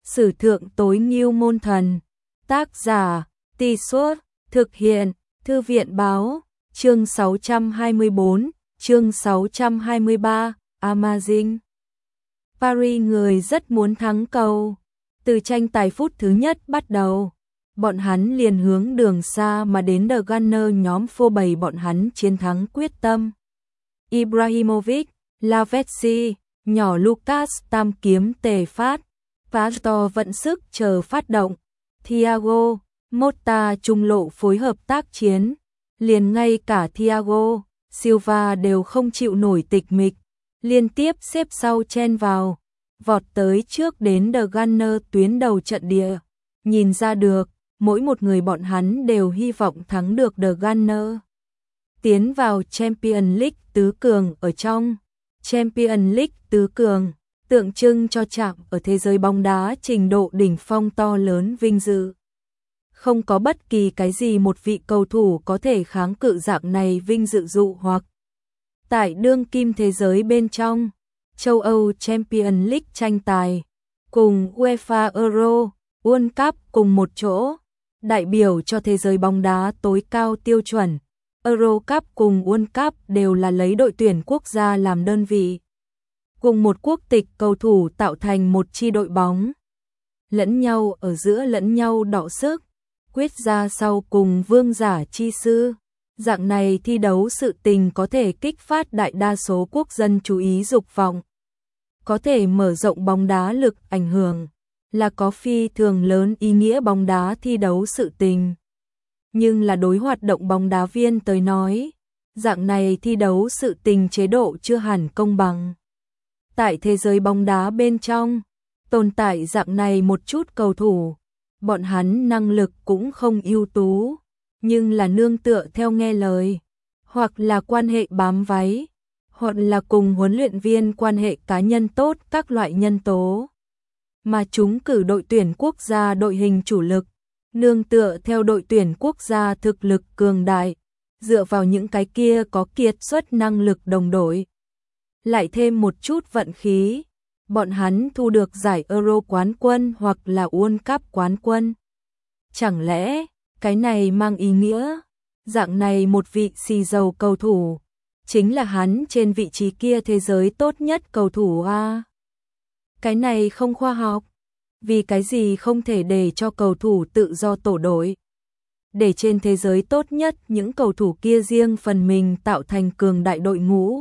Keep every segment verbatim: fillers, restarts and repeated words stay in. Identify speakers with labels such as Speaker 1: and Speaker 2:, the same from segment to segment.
Speaker 1: Sử thượng tối ngưu môn thần. Tác giả, Tì Suốt, thực hiện, Thư viện báo, chương sáu trăm hai mươi bốn, chương sáu trăm hai mươi ba, Amazing. Paris người rất muốn thắng cầu. Từ tranh tài phút thứ nhất bắt đầu, bọn hắn liền hướng đường xa mà đến The Gunner nhóm phô bày bọn hắn chiến thắng quyết tâm. Ibrahimovic, Lavezzi, nhỏ Lucas tam kiếm tề phát, Pastor vận sức chờ phát động, Thiago, Motta trung lộ phối hợp tác chiến, liền ngay cả Thiago, Silva đều không chịu nổi tịch mịch, liên tiếp xếp sau chen vào, vọt tới trước đến The Gunner tuyến đầu trận địa, nhìn ra được, mỗi một người bọn hắn đều hy vọng thắng được The Gunner. Tiến vào Champions League tứ cường ở trong, Champions League tứ cường, tượng trưng cho chạm ở thế giới bóng đá trình độ đỉnh phong to lớn vinh dự. Không có bất kỳ cái gì một vị cầu thủ có thể kháng cự dạng này vinh dự dụ hoặc. Tại đương kim thế giới bên trong, châu Âu Champions League tranh tài, cùng UEFA Euro, World Cup cùng một chỗ, đại biểu cho thế giới bóng đá tối cao tiêu chuẩn. Euro Cup cùng World Cup đều là lấy đội tuyển quốc gia làm đơn vị. Cùng một quốc tịch cầu thủ tạo thành một chi đội bóng. Lẫn nhau ở giữa lẫn nhau đọ sức, quyết ra sau cùng vương giả chi sư. Dạng này thi đấu sự tình có thể kích phát đại đa số quốc dân chú ý dục vọng. Có thể mở rộng bóng đá lực ảnh hưởng, là có phi thường lớn ý nghĩa bóng đá thi đấu sự tình. Nhưng là đối hoạt động bóng đá viên tới nói, dạng này thi đấu sự tình chế độ chưa hẳn công bằng. Tại thế giới bóng đá bên trong, tồn tại dạng này một chút cầu thủ, bọn hắn năng lực cũng không ưu tú, nhưng là nương tựa theo nghe lời, hoặc là quan hệ bám váy, hoặc là cùng huấn luyện viên quan hệ cá nhân tốt các loại nhân tố. Mà chúng cử đội tuyển quốc gia đội hình chủ lực, nương tựa theo đội tuyển quốc gia thực lực cường đại, dựa vào những cái kia có kiệt xuất năng lực đồng đội. Lại thêm một chút vận khí, bọn hắn thu được giải Euro quán quân hoặc là World Cup quán quân. Chẳng lẽ, cái này mang ý nghĩa, dạng này một vị xì dầu cầu thủ, chính là hắn trên vị trí kia thế giới tốt nhất cầu thủ a? Cái này không khoa học. Vì cái gì không thể để cho cầu thủ tự do tổ đội? Để trên thế giới tốt nhất những cầu thủ kia riêng phần mình tạo thành cường đại đội ngũ.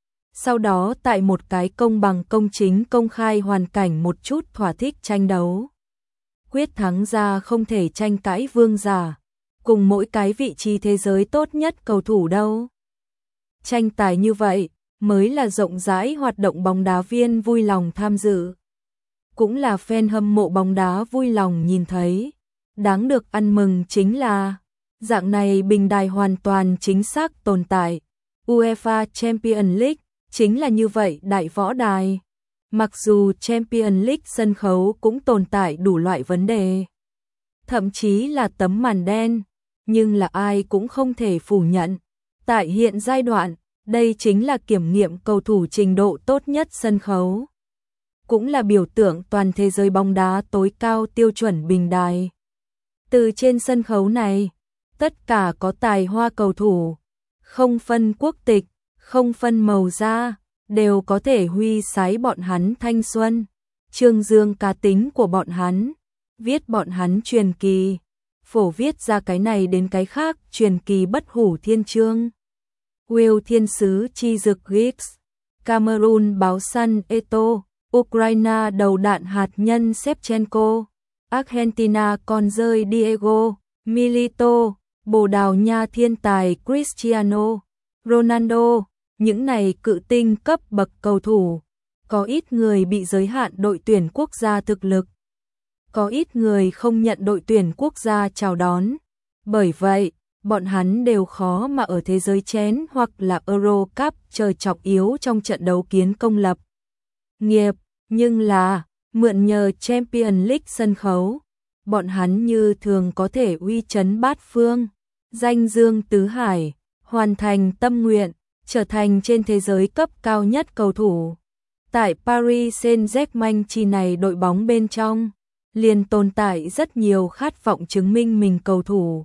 Speaker 1: Sau đó tại một cái công bằng công chính công khai hoàn cảnh một chút thỏa thích tranh đấu. Quyết thắng ra không thể tranh cãi vương giả, cùng mỗi cái vị trí thế giới tốt nhất cầu thủ đâu. Tranh tài như vậy mới là rộng rãi hoạt động bóng đá viên vui lòng tham dự. Cũng là fan hâm mộ bóng đá vui lòng nhìn thấy. Đáng được ăn mừng chính là dạng này bình đài hoàn toàn chính xác tồn tại. UEFA Champions League chính là như vậy đại võ đài. Mặc dù Champions League sân khấu cũng tồn tại đủ loại vấn đề, thậm chí là tấm màn đen, nhưng là ai cũng không thể phủ nhận. Tại hiện giai đoạn, đây chính là kiểm nghiệm cầu thủ trình độ tốt nhất sân khấu. Cũng là biểu tượng toàn thế giới bóng đá tối cao tiêu chuẩn bình đài. Từ trên sân khấu này, tất cả có tài hoa cầu thủ, không phân quốc tịch, không phân màu da, đều có thể huy sái bọn hắn thanh xuân, trương dương cá tính của bọn hắn, viết bọn hắn truyền kỳ, phổ viết ra cái này đến cái khác truyền kỳ bất hủ thiên chương. Will thiên sứ chi dực Giggs, Cameroon báo săn Eto, Ukraine đầu đạn hạt nhân Shevchenko, Argentina con rơi Diego Milito, Bồ Đào Nha thiên tài Cristiano Ronaldo, những này cự tinh cấp bậc cầu thủ, có ít người bị giới hạn đội tuyển quốc gia thực lực, có ít người không nhận đội tuyển quốc gia chào đón, bởi vậy, bọn hắn đều khó mà ở thế giới chén hoặc là Euro Cup chơi chọc yếu trong trận đấu kiến công lập nghiệp. Nhưng là, mượn nhờ Champions League sân khấu, bọn hắn như thường có thể uy chấn bát phương, danh dương tứ hải, hoàn thành tâm nguyện, trở thành trên thế giới cấp cao nhất cầu thủ. Tại Paris Saint-Germain chi này đội bóng bên trong, liền tồn tại rất nhiều khát vọng chứng minh mình cầu thủ.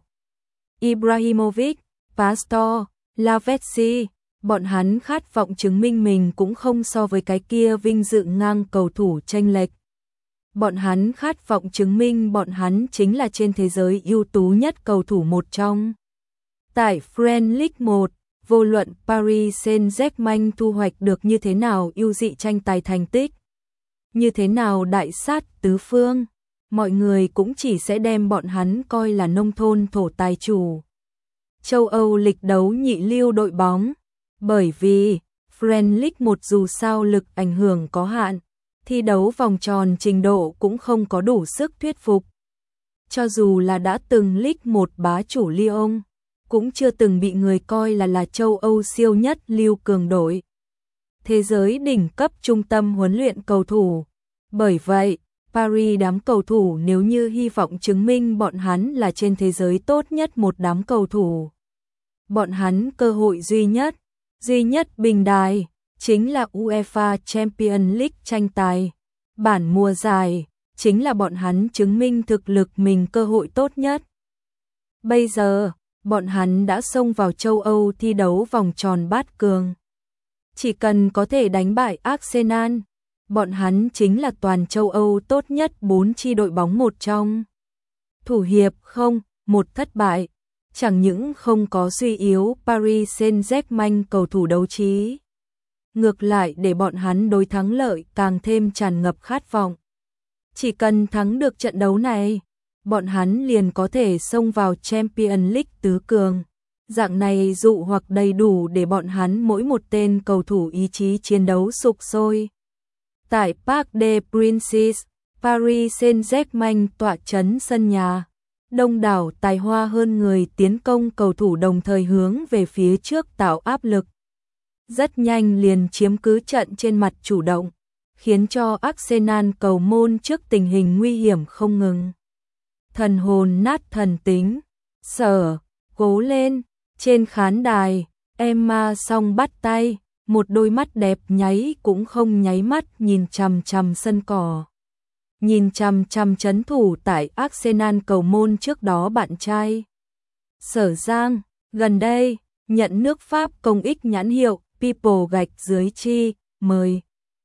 Speaker 1: Ibrahimovic, Pastore, Lavezzi, bọn hắn khát vọng chứng minh mình cũng không so với cái kia vinh dự ngang cầu thủ chênh lệch. Bọn hắn khát vọng chứng minh bọn hắn chính là trên thế giới ưu tú nhất cầu thủ một trong. Tại French League một, vô luận Paris Saint-Germain thu hoạch được như thế nào ưu dị tranh tài thành tích, như thế nào đại sát tứ phương, mọi người cũng chỉ sẽ đem bọn hắn coi là nông thôn thổ tài chủ. Châu Âu lịch đấu nhị lưu đội bóng, bởi vì French League một dù sao lực ảnh hưởng có hạn, thi đấu vòng tròn trình độ cũng không có đủ sức thuyết phục. Cho dù là đã từng League một bá chủ Lyon, cũng chưa từng bị người coi là là châu Âu siêu nhất lưu cường đội. Thế giới đỉnh cấp trung tâm huấn luyện cầu thủ. Bởi vậy, Paris đám cầu thủ nếu như hy vọng chứng minh bọn hắn là trên thế giới tốt nhất một đám cầu thủ. Bọn hắn cơ hội duy nhất, duy nhất bình đài, chính là UEFA Champions League tranh tài. Bản mùa giải, chính là bọn hắn chứng minh thực lực mình cơ hội tốt nhất. Bây giờ, bọn hắn đã xông vào châu Âu thi đấu vòng tròn bát cường. Chỉ cần có thể đánh bại Arsenal, bọn hắn chính là toàn châu Âu tốt nhất bốn chi đội bóng một trong. Thủ hiệp không, một thất bại, chẳng những không có suy yếu Paris Saint-Germain cầu thủ đấu trí. Ngược lại để bọn hắn đối thắng lợi càng thêm tràn ngập khát vọng. Chỉ cần thắng được trận đấu này, bọn hắn liền có thể xông vào Champions League tứ cường. Dạng này dụ hoặc đầy đủ để bọn hắn mỗi một tên cầu thủ ý chí chiến đấu sục sôi. Tại Parc des Princes, Paris Saint-Germain tọa trấn sân nhà. Đông đảo tài hoa hơn người tiến công cầu thủ đồng thời hướng về phía trước tạo áp lực. Rất nhanh liền chiếm cứ trận trên mặt chủ động, khiến cho Arsenal cầu môn trước tình hình nguy hiểm không ngừng. Thần hồn nát thần tính, Sở, cố lên, trên khán đài, Emma song bắt tay, một đôi mắt đẹp nháy cũng không nháy mắt nhìn chằm chằm sân cỏ. Nhìn chằm chằm trấn thủ tại Arsenal cầu môn trước đó bạn trai. Sở Giang, gần đây, nhận nước Pháp công ích nhãn hiệu People gạch dưới chi, mời.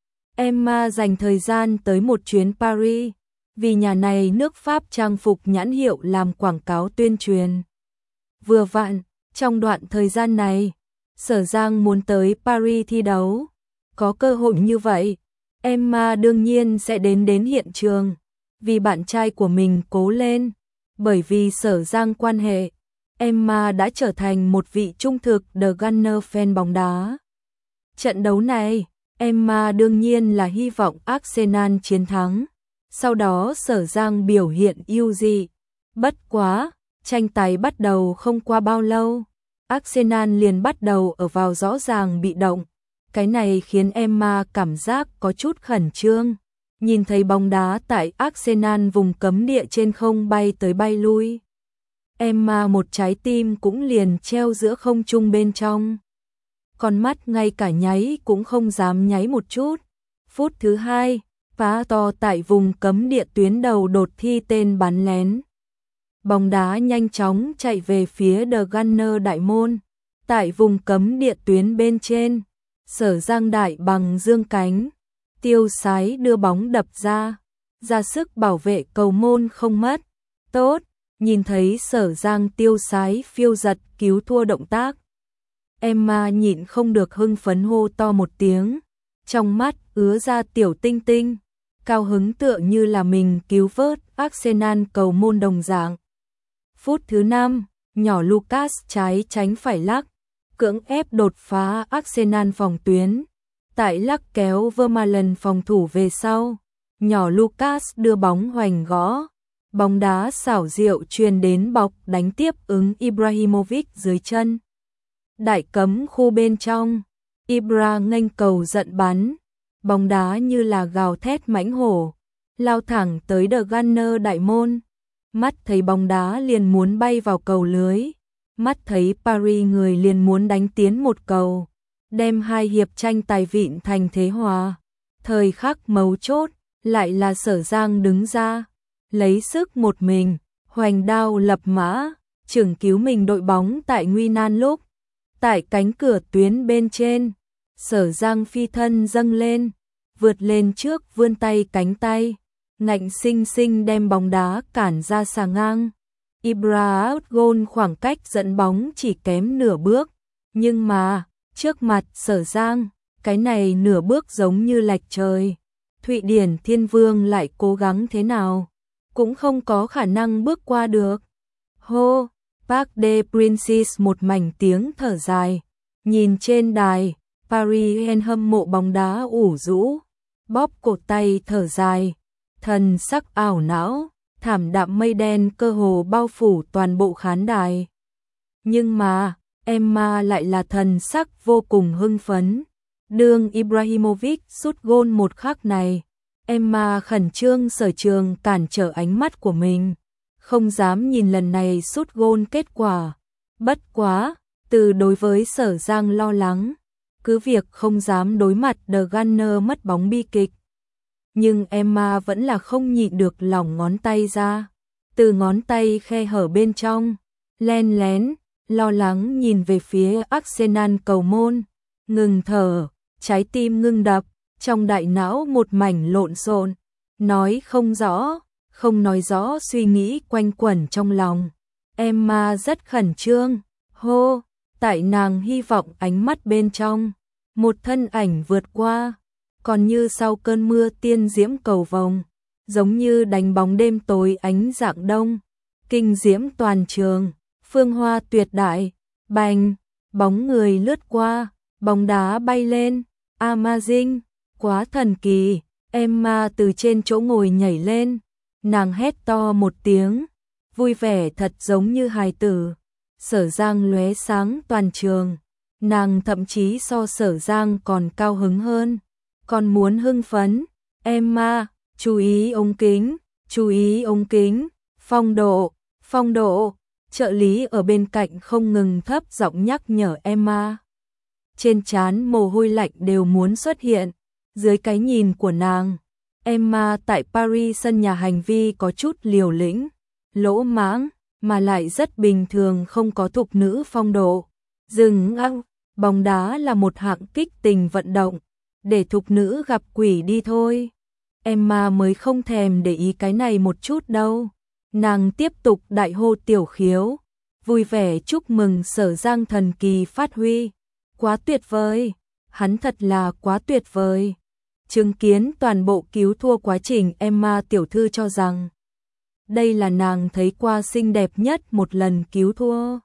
Speaker 1: Emma dành thời gian tới một chuyến Paris, vì nhà này nước Pháp trang phục nhãn hiệu làm quảng cáo tuyên truyền. Vừa vặn, trong đoạn thời gian này, Sở Giang muốn tới Paris thi đấu. Có cơ hội như vậy, Emma đương nhiên sẽ đến đến hiện trường, vì bạn trai của mình cố lên. Bởi vì Sở Giang quan hệ, Emma đã trở thành một vị trung thực The Gunner fan bóng đá. Trận đấu này, Emma đương nhiên là hy vọng Arsenal chiến thắng. Sau đó Sở Giang biểu hiện ưu dị. Bất quá, tranh tài bắt đầu không qua bao lâu, Arsenal liền bắt đầu ở vào rõ ràng bị động. Cái này khiến Emma cảm giác có chút khẩn trương. Nhìn thấy bóng đá tại Arsenal vùng cấm địa trên không bay tới bay lui, Emma một trái tim cũng liền treo giữa không trung bên trong. Con mắt ngay cả nháy cũng không dám nháy một chút. Phút thứ hai, phá to tại vùng cấm địa tuyến đầu đột thi tên bắn lén. Bóng đá nhanh chóng chạy về phía The Gunner đại môn. Tại vùng cấm địa tuyến bên trên, Sở Giang đại bằng dương cánh, tiêu sái đưa bóng đập ra, ra sức bảo vệ cầu môn không mất. Tốt, nhìn thấy Sở Giang tiêu sái phiêu giật cứu thua động tác, Emma nhịn không được hưng phấn hô to một tiếng, trong mắt ứa ra tiểu tinh tinh, cao hứng tựa như là mình cứu vớt Arsenal cầu môn đồng dạng. Phút thứ năm, nhỏ Lucas trái tránh phải lắc, cưỡng ép đột phá Arsenal phòng tuyến. Tại lắc kéo Vermaelen phòng thủ về sau, nhỏ Lucas đưa bóng hoành gõ, bóng đá xảo diệu truyền đến bọc đánh tiếp ứng Ibrahimovic dưới chân. Đại cấm khu bên trong, Ibra nghênh cầu giận bắn, bóng đá như là gào thét mãnh hổ, lao thẳng tới The Gunner đại môn. Mắt thấy bóng đá liền muốn bay vào cầu lưới, mắt thấy Paris người liền muốn đánh tiến một cầu, đem hai hiệp tranh tài vịn thành thế hòa. Thời khắc mấu chốt, lại là Sở Giang đứng ra, lấy sức một mình, hoành đao lập mã, trưởng cứu mình đội bóng tại nguy nan lúc. Tại cánh cửa tuyến bên trên, Sở Giang phi thân dâng lên, vượt lên trước vươn tay cánh tay, ngạnh sinh sinh đem bóng đá cản ra xà ngang. Ibra out goal, khoảng cách dẫn bóng chỉ kém nửa bước, nhưng mà, trước mặt Sở Giang, cái này nửa bước giống như lệch trời. Thụy Điển Thiên Vương lại cố gắng thế nào, cũng không có khả năng bước qua được. Hô, Parc des Princes một mảnh tiếng thở dài, nhìn trên đài, Paris Saint hâm mộ bóng đá ủ rũ, bóp cổ tay thở dài, thần sắc ảo não, thảm đạm mây đen cơ hồ bao phủ toàn bộ khán đài. Nhưng mà, Emma lại là thần sắc vô cùng hưng phấn. Đương Ibrahimovic sút gôn một khắc này, Emma khẩn trương sở trường cản trở ánh mắt của mình, không dám nhìn lần này sút gôn kết quả. Bất quá, từ đối với Sở Giang lo lắng, cứ việc không dám đối mặt The Gunner mất bóng bi kịch. Nhưng Emma vẫn là không nhịn được lỏng ngón tay ra, từ ngón tay khe hở bên trong, len lén, lo lắng nhìn về phía Arsenal cầu môn, ngừng thở, trái tim ngưng đập, trong đại não một mảnh lộn xộn, nói không rõ, không nói rõ suy nghĩ quanh quẩn trong lòng. Emma rất khẩn trương, hô, tại nàng hy vọng ánh mắt bên trong, một thân ảnh vượt qua, còn như sau cơn mưa tiên diễm cầu vồng, giống như đánh bóng đêm tối ánh rạng đông, kinh diễm toàn trường, phương hoa tuyệt đại, bành, bóng người lướt qua, bóng đá bay lên, amazing, quá thần kỳ. Emma từ trên chỗ ngồi nhảy lên, nàng hét to một tiếng, vui vẻ thật giống như hài tử. Sở Giang lóe sáng toàn trường, nàng thậm chí so Sở Giang còn cao hứng hơn, còn muốn hưng phấn. Emma, chú ý ống kính, chú ý ống kính, phong độ, phong độ, trợ lý ở bên cạnh không ngừng thấp giọng nhắc nhở Emma. Trên trán mồ hôi lạnh đều muốn xuất hiện, dưới cái nhìn của nàng, Emma tại Paris sân nhà hành vi có chút liều lĩnh, lỗ mãng, mà lại rất bình thường, không có thục nữ phong độ. Dừng ăng, bóng đá là một hạng kích tình vận động, để thục nữ gặp quỷ đi thôi. Emma mới không thèm để ý cái này một chút đâu. Nàng tiếp tục đại hô tiểu khiếu, vui vẻ chúc mừng Sở Giang thần kỳ phát huy. Quá tuyệt vời, hắn thật là quá tuyệt vời. Chứng kiến toàn bộ cứu thua quá trình, Emma tiểu thư cho rằng đây là nàng thấy qua xinh đẹp nhất một lần cứu thua.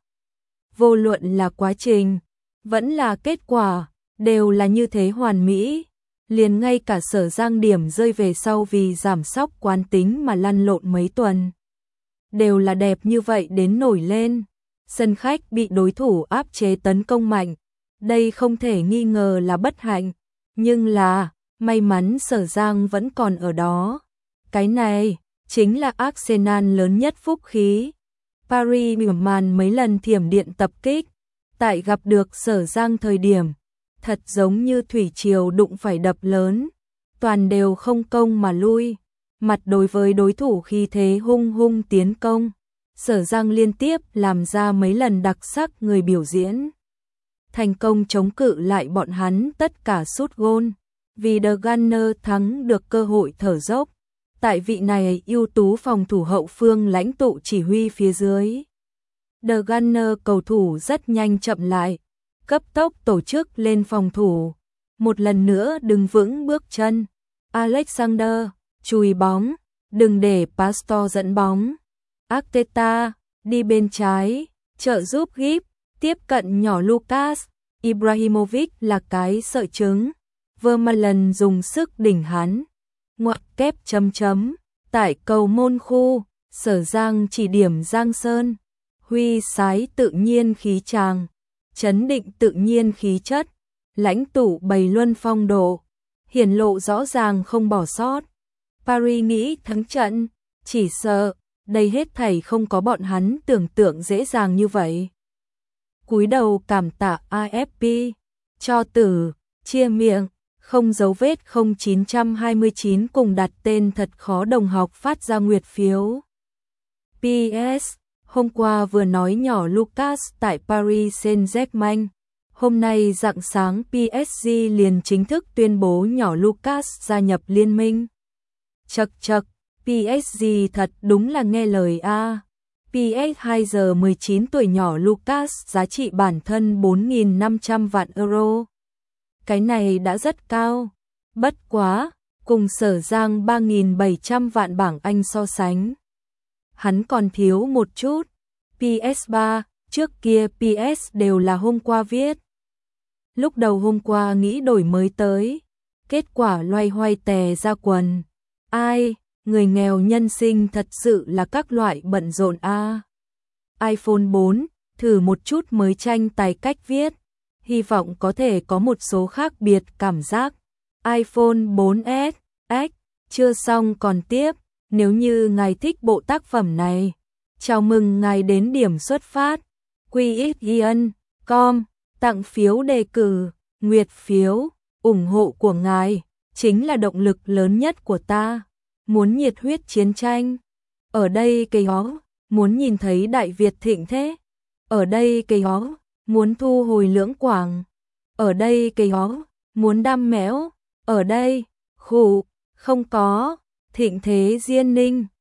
Speaker 1: Vô luận là quá trình, vẫn là kết quả, đều là như thế hoàn mỹ. Liền ngay cả Sở Giang điểm rơi về sau vì giảm sóc quán tính mà lăn lộn mấy tuần, đều là đẹp như vậy đến nổi lên. Sân khách bị đối thủ áp chế tấn công mạnh, đây không thể nghi ngờ là bất hạnh, nhưng là may mắn Sở Giang vẫn còn ở đó. Cái này chính là Arsenal lớn nhất phúc khí. Paris màn mấy lần thiểm điện tập kích, tại gặp được Sở Giang thời điểm, thật giống như thủy triều đụng phải đập lớn, toàn đều không công mà lui. Mặt đối với đối thủ khi thế hung hung tiến công, Sở Giang liên tiếp làm ra mấy lần đặc sắc người biểu diễn, thành công chống cự lại bọn hắn tất cả sút gôn, vì The Gunner thắng được cơ hội thở dốc. Tại vị này ưu tú phòng thủ hậu phương lãnh tụ chỉ huy phía dưới, The Gunner cầu thủ rất nhanh chậm lại, cấp tốc tổ chức lên phòng thủ, một lần nữa đứng vững bước chân. Alexander, chùi bóng, đừng để Pastor dẫn bóng. Arteta, đi bên trái, trợ giúp Gip, tiếp cận nhỏ Lucas. Ibrahimovic là cái sợi trứng, Vermaelen dùng sức đỉnh hắn. Ngoặc kép chấm chấm, tại cầu môn khu, Sở Giang chỉ điểm Giang Sơn, huy sái tự nhiên khí tràng, chấn định tự nhiên khí chất, lãnh tụ bày luân phong độ, hiển lộ rõ ràng không bỏ sót. Paris nghĩ thắng trận, chỉ sợ đây hết thảy không có bọn hắn tưởng tượng dễ dàng như vậy. Cúi đầu cảm tạ a ép pê, cho tử, chia miệng, không dấu vết không chín hai chín cùng đặt tên thật khó đồng học phát ra nguyệt phiếu. pê ét. Hôm qua vừa nói nhỏ Lucas tại Paris Saint-Germain. Hôm nay rạng sáng pê ét giê liền chính thức tuyên bố nhỏ Lucas gia nhập liên minh. Chật chật, pê ét giê thật đúng là nghe lời a. pê ét hai giờ mười chín tuổi nhỏ Lucas giá trị bản thân bốn nghìn năm trăm vạn euro. Cái này đã rất cao. Bất quá, cùng Sở Giang ba nghìn bảy trăm vạn bảng Anh so sánh. Hắn còn thiếu một chút. pê ét ba, trước kia pê ét đều là hôm qua viết. Lúc đầu hôm qua nghĩ đổi mới tới, kết quả loay hoay tè ra quần. Ai, người nghèo nhân sinh thật sự là các loại bận rộn a. iPhone bốn, thử một chút mới tranh tài cách viết, hy vọng có thể có một số khác biệt cảm giác. iPhone bốn ét, X, chưa xong còn tiếp, nếu như ngài thích bộ tác phẩm này, chào mừng ngài đến điểm xuất phát, quy x ian chấm com, tặng phiếu đề cử, nguyệt phiếu, ủng hộ của ngài, chính là động lực lớn nhất của ta. Muốn nhiệt huyết chiến tranh, ở đây cây hó, muốn nhìn thấy Đại Việt thịnh thế, ở đây cây hó, muốn thu hồi Lưỡng Quảng, ở đây cây hó, muốn đam mẽo, ở đây, khủ, không có, thịnh thế Diên Ninh.